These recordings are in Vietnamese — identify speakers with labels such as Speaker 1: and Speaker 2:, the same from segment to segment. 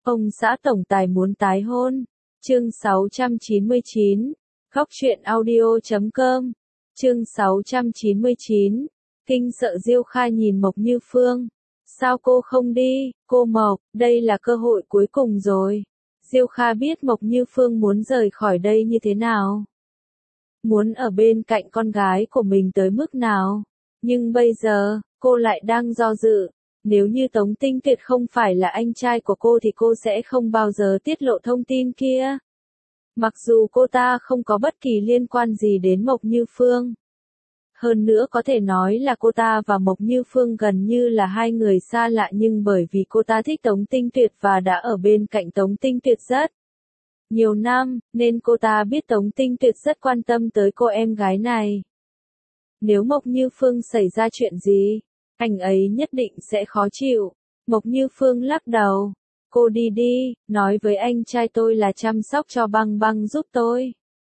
Speaker 1: Ông xã tổng tài muốn tái hôn. Chương 699. Góc truyện audio.com. Chương 699. Kinh sợ Diêu Kha nhìn Mộc Như Phương. Sao cô không đi, cô Mộc, đây là cơ hội cuối cùng rồi. Diêu Kha biết Mộc Như Phương muốn rời khỏi đây như thế nào. Muốn ở bên cạnh con gái của mình tới mức nào. Nhưng bây giờ, cô lại đang do dự. Nếu như Tống Tinh Tuyệt không phải là anh trai của cô thì cô sẽ không bao giờ tiết lộ thông tin kia. Mặc dù cô ta không có bất kỳ liên quan gì đến Mộc Như Phương. Hơn nữa có thể nói là cô ta và Mộc Như Phương gần như là hai người xa lạ, nhưng bởi vì cô ta thích Tống Tinh Tuyệt và đã ở bên cạnh Tống Tinh Tuyệt rất nhiều năm, nên cô ta biết Tống Tinh Tuyệt rất quan tâm tới cô em gái này. Nếu Mộc Như Phương xảy ra chuyện gì, anh ấy nhất định sẽ khó chịu. Mộc Như Phương lắc đầu. Cô đi đi, nói với anh trai tôi là chăm sóc cho Băng Băng giúp tôi.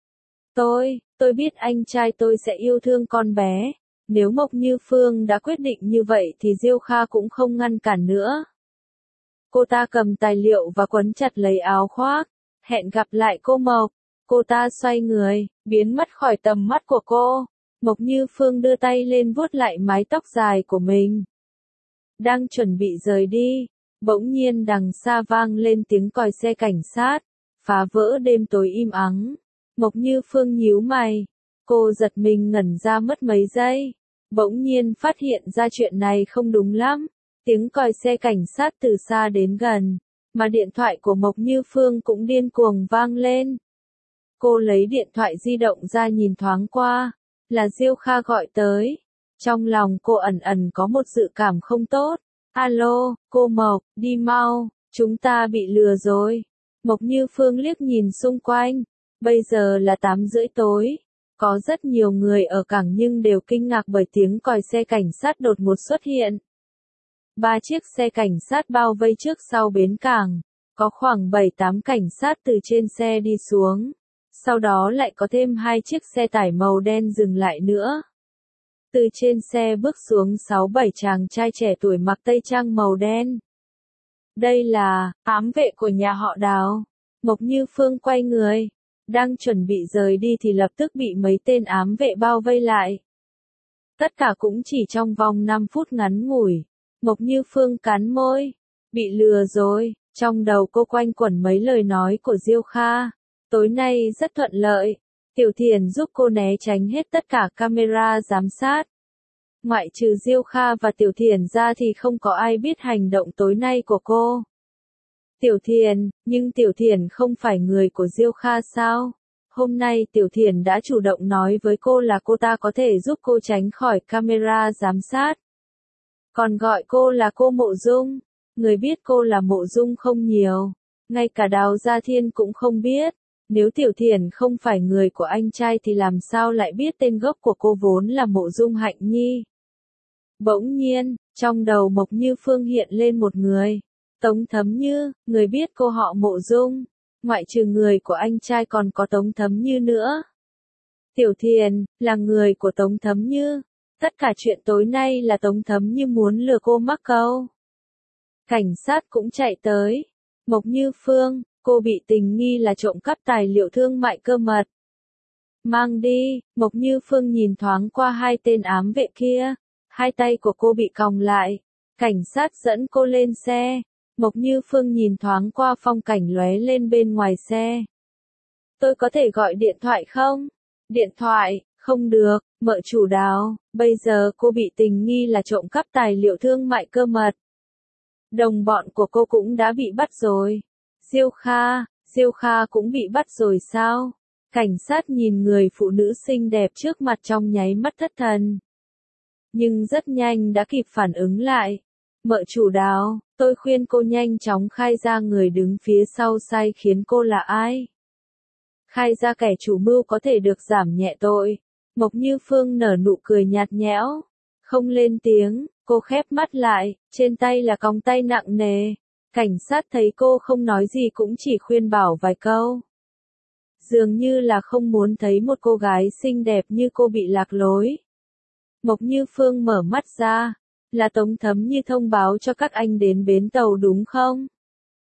Speaker 1: Tôi biết anh trai tôi sẽ yêu thương con bé. Nếu Mộc Như Phương đã quyết định như vậy thì Diêu Kha cũng không ngăn cản nữa. Cô ta cầm tài liệu và quấn chặt lấy áo khoác. Hẹn gặp lại cô Mộc. Cô ta xoay người, biến mất khỏi tầm mắt của cô. Mộc Như Phương đưa tay lên vuốt lại mái tóc dài của mình. Đang chuẩn bị rời đi, bỗng nhiên đằng xa vang lên tiếng còi xe cảnh sát, phá vỡ đêm tối im ắng. Mộc Như Phương nhíu mày, cô giật mình ngẩn ra mất mấy giây, bỗng nhiên phát hiện ra chuyện này không đúng lắm. Tiếng còi xe cảnh sát từ xa đến gần, mà điện thoại của Mộc Như Phương cũng điên cuồng vang lên. Cô lấy điện thoại di động ra nhìn thoáng qua, là Diêu Kha gọi tới. Trong lòng cô ẩn ẩn có một dự cảm không tốt. Alo, cô Mộc, đi mau, chúng ta bị lừa rồi. Mộc Như Phương liếc nhìn xung quanh. Bây giờ là 8:30 tối. Có rất nhiều người ở cảng nhưng đều kinh ngạc bởi tiếng còi xe cảnh sát đột ngột xuất hiện. 3 chiếc xe cảnh sát bao vây trước sau bến cảng. Có khoảng 7-8 cảnh sát từ trên xe đi xuống. Sau đó lại có thêm 2 chiếc xe tải màu đen dừng lại nữa. Từ trên xe bước xuống 6-7 chàng trai trẻ tuổi mặc tây trang màu đen. Đây là ám vệ của nhà họ Đào. Mộc Như Phương quay người, đang chuẩn bị rời đi thì lập tức bị mấy tên ám vệ bao vây lại. Tất cả cũng chỉ trong vòng 5 phút ngắn ngủi. Mộc Như Phương cắn môi, bị lừa rồi. Trong đầu cô quanh quẩn mấy lời nói của Diêu Kha. Tối nay rất thuận lợi. Tiểu Thiền giúp cô né tránh hết tất cả camera giám sát. Ngoại trừ Diêu Kha và Tiểu Thiền ra thì không có ai biết hành động tối nay của cô. Tiểu Thiền, nhưng Tiểu Thiền không phải người của Diêu Kha sao? Hôm nay Tiểu Thiền đã chủ động nói với cô là cô ta có thể giúp cô tránh khỏi camera giám sát. Còn gọi cô là cô Mộ Dung. Người biết cô là Mộ Dung không nhiều. Ngay cả Đào Gia Thiên cũng không biết. Nếu Tiểu Thiền không phải người của anh trai thì làm sao lại biết tên gốc của cô vốn là Mộ Dung Hạnh Nhi. Bỗng nhiên, trong đầu Mộc Như Phương hiện lên một người. Tống Thấm Như, người biết cô họ Mộ Dung. Ngoại trừ người của anh trai còn có Tống Thấm Như nữa. Tiểu Thiền, là người của Tống Thấm Như. Tất cả chuyện tối nay là Tống Thấm Như muốn lừa cô mắc câu. Cảnh sát cũng chạy tới. Mộc Như Phương, cô bị tình nghi là trộm cắp tài liệu thương mại cơ mật. Mang đi. Mộc Như Phương nhìn thoáng qua hai tên ám vệ kia. Hai tay của cô bị còng lại. Cảnh sát dẫn cô lên xe. Mộc Như Phương nhìn thoáng qua phong cảnh lóe lên bên ngoài xe. Tôi có thể gọi điện thoại không? Điện thoại, không được, mợ chủ Đào. Bây giờ cô bị tình nghi là trộm cắp tài liệu thương mại cơ mật. Đồng bọn của cô cũng đã bị bắt rồi. Diêu Kha cũng bị bắt rồi sao? Cảnh sát nhìn người phụ nữ xinh đẹp trước mặt trong nháy mắt thất thần. Nhưng rất nhanh đã kịp phản ứng lại. Mợ chủ Đào, tôi khuyên cô nhanh chóng khai ra người đứng phía sau sai khiến cô là ai. Khai ra kẻ chủ mưu có thể được giảm nhẹ tội. Mộc Như Phương nở nụ cười nhạt nhẽo. Không lên tiếng, cô khép mắt lại, trên tay là còng tay nặng nề. Cảnh sát thấy cô không nói gì cũng chỉ khuyên bảo vài câu. Dường như là không muốn thấy một cô gái xinh đẹp như cô bị lạc lối. Mộc Như Phương mở mắt ra. Là Tống Thấm Như thông báo cho các anh đến bến tàu đúng không?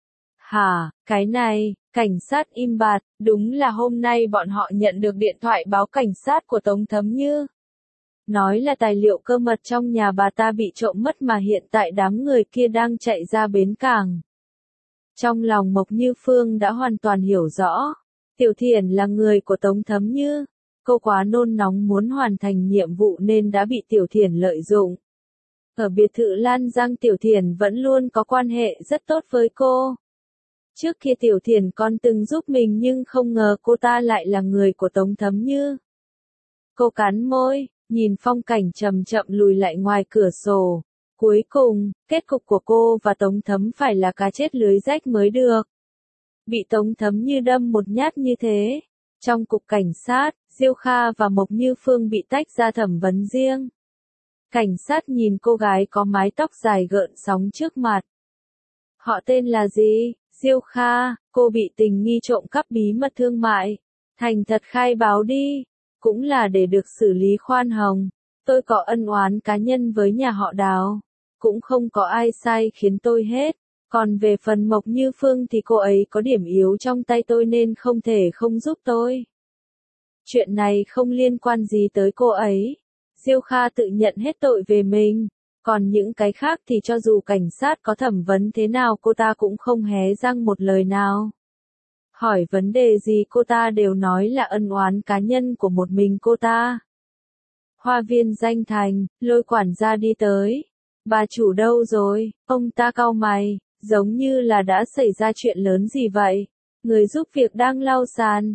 Speaker 1: Hả, cái này, cảnh sát im bặt, đúng là hôm nay bọn họ nhận được điện thoại báo cảnh sát của Tống Thấm Như. Nói là tài liệu cơ mật trong nhà bà ta bị trộm mất mà hiện tại đám người kia đang chạy ra bến cảng. Trong lòng Mộc Như Phương đã hoàn toàn hiểu rõ, Tiểu Thiển là người của Tống Thấm Như. Cô quá nôn nóng muốn hoàn thành nhiệm vụ nên đã bị Tiểu Thiển lợi dụng. Ở biệt thự Lan Giang Tiểu Thiển vẫn luôn có quan hệ rất tốt với cô. Trước kia Tiểu Thiển còn từng giúp mình nhưng không ngờ cô ta lại là người của Tống Thấm Như. Cô cắn môi, nhìn phong cảnh chậm chậm lùi lại ngoài cửa sổ. Cuối cùng, kết cục của cô và Tống Thấm phải là cá chết lưới rách mới được. Bị Tống Thấm Như đâm một nhát như thế. Trong cục cảnh sát, Diêu Kha và Mộc Như Phương bị tách ra thẩm vấn riêng. Cảnh sát nhìn cô gái có mái tóc dài gợn sóng trước mặt. Họ tên là gì? Diêu Kha, cô bị tình nghi trộm cắp bí mật thương mại. Thành thật khai báo đi. Cũng là để được xử lý khoan hồng. Tôi có ân oán cá nhân với nhà họ Đào. Cũng không có ai sai khiến tôi hết. Còn về phần Mộc Như Phương thì cô ấy có điểm yếu trong tay tôi nên không thể không giúp tôi. Chuyện này không liên quan gì tới cô ấy. Diêu Kha tự nhận hết tội về mình. Còn những cái khác thì cho dù cảnh sát có thẩm vấn thế nào cô ta cũng không hé răng một lời nào. Hỏi vấn đề gì cô ta đều nói là ân oán cá nhân của một mình cô ta. Hoa viên Danh Thành, Lôi quản gia đi tới. Bà chủ đâu rồi? Ông ta cau mày, giống như là đã xảy ra chuyện lớn gì vậy? Người giúp việc đang lau sàn.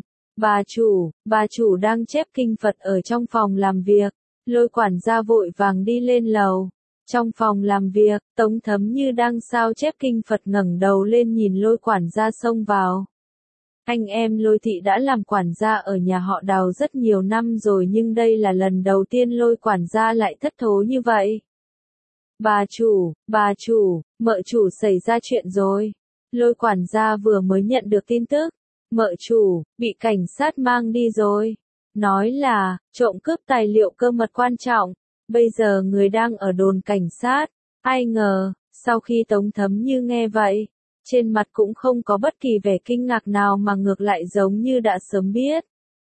Speaker 1: Bà chủ đang chép kinh Phật ở trong phòng làm việc. Lôi quản gia vội vàng đi lên lầu. Trong phòng làm việc, Tống Thấm Như đang sao chép kinh Phật ngẩng đầu lên nhìn Lôi quản gia xông vào. Anh em Lôi thị đã làm quản gia ở nhà họ Đào rất nhiều năm rồi nhưng đây là lần đầu tiên Lôi quản gia lại thất thố như vậy. Bà chủ, mợ chủ xảy ra chuyện rồi. Lôi quản gia vừa mới nhận được tin tức. Mợ chủ, bị cảnh sát mang đi rồi. Nói là, trộm cướp tài liệu cơ mật quan trọng. Bây giờ người đang ở đồn cảnh sát. Ai ngờ, sau khi Tống Thấm Như nghe vậy, trên mặt cũng không có bất kỳ vẻ kinh ngạc nào mà ngược lại giống như đã sớm biết.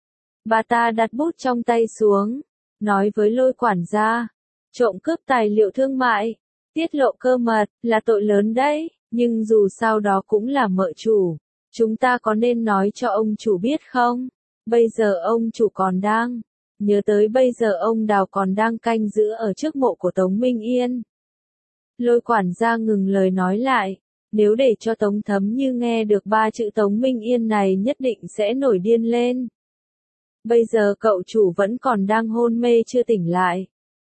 Speaker 1: Bà ta đặt bút trong tay xuống, nói với Lôi quản gia, trộm cướp tài liệu thương mại, tiết lộ cơ mật, là tội lớn đấy, nhưng dù sao đó cũng là mợ chủ. Chúng ta có nên nói cho ông chủ biết không? Bây giờ ông chủ còn đang. Nhớ tới bây giờ ông Đào còn đang canh giữ ở trước mộ của Tống Minh Yên. Lôi quản gia ngừng lời nói lại. Nếu để cho Tống Thấm Như nghe được 3 chữ Tống Minh Yên này nhất định sẽ nổi điên lên. Bây giờ cậu chủ vẫn còn đang hôn mê chưa tỉnh lại.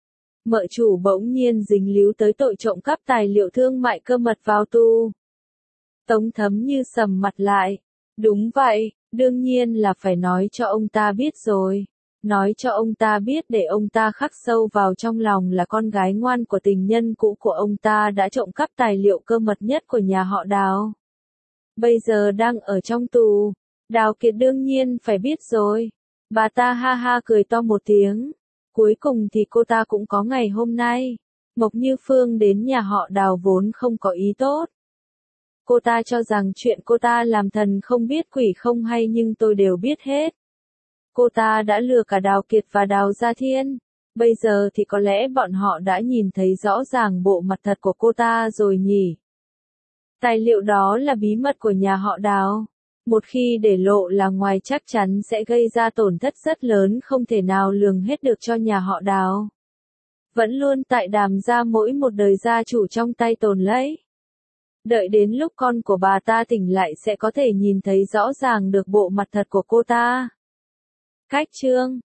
Speaker 1: Mợ chủ bỗng nhiên dính líu tới tội trộm cắp tài liệu thương mại cơ mật vào tù. Tống Thấm Như sầm mặt lại. Đúng vậy, đương nhiên là phải nói cho ông ta biết rồi. Nói cho ông ta biết để ông ta khắc sâu vào trong lòng là con gái ngoan của tình nhân cũ của ông ta đã trộm cắp tài liệu cơ mật nhất của nhà họ Đào. Bây giờ đang ở trong tù. Đào Kiệt đương nhiên phải biết rồi. Bà ta ha ha cười to một tiếng. Cuối cùng thì cô ta cũng có ngày hôm nay. Mộc Như Phương đến nhà họ Đào vốn không có ý tốt. Cô ta cho rằng chuyện cô ta làm thần không biết quỷ không hay nhưng tôi đều biết hết. Cô ta đã lừa cả Đào Kiệt và Đào Gia Thiên. Bây giờ thì có lẽ bọn họ đã nhìn thấy rõ ràng bộ mặt thật của cô ta rồi nhỉ. Tài liệu đó là bí mật của nhà họ Đào. Một khi để lộ là ngoài chắc chắn sẽ gây ra tổn thất rất lớn không thể nào lường hết được cho nhà họ Đào. Vẫn luôn tại Đàm gia mỗi một đời gia chủ trong tay tồn lấy. Đợi đến lúc con của bà ta tỉnh lại sẽ có thể nhìn thấy rõ ràng được bộ mặt thật của cô ta. Cách chương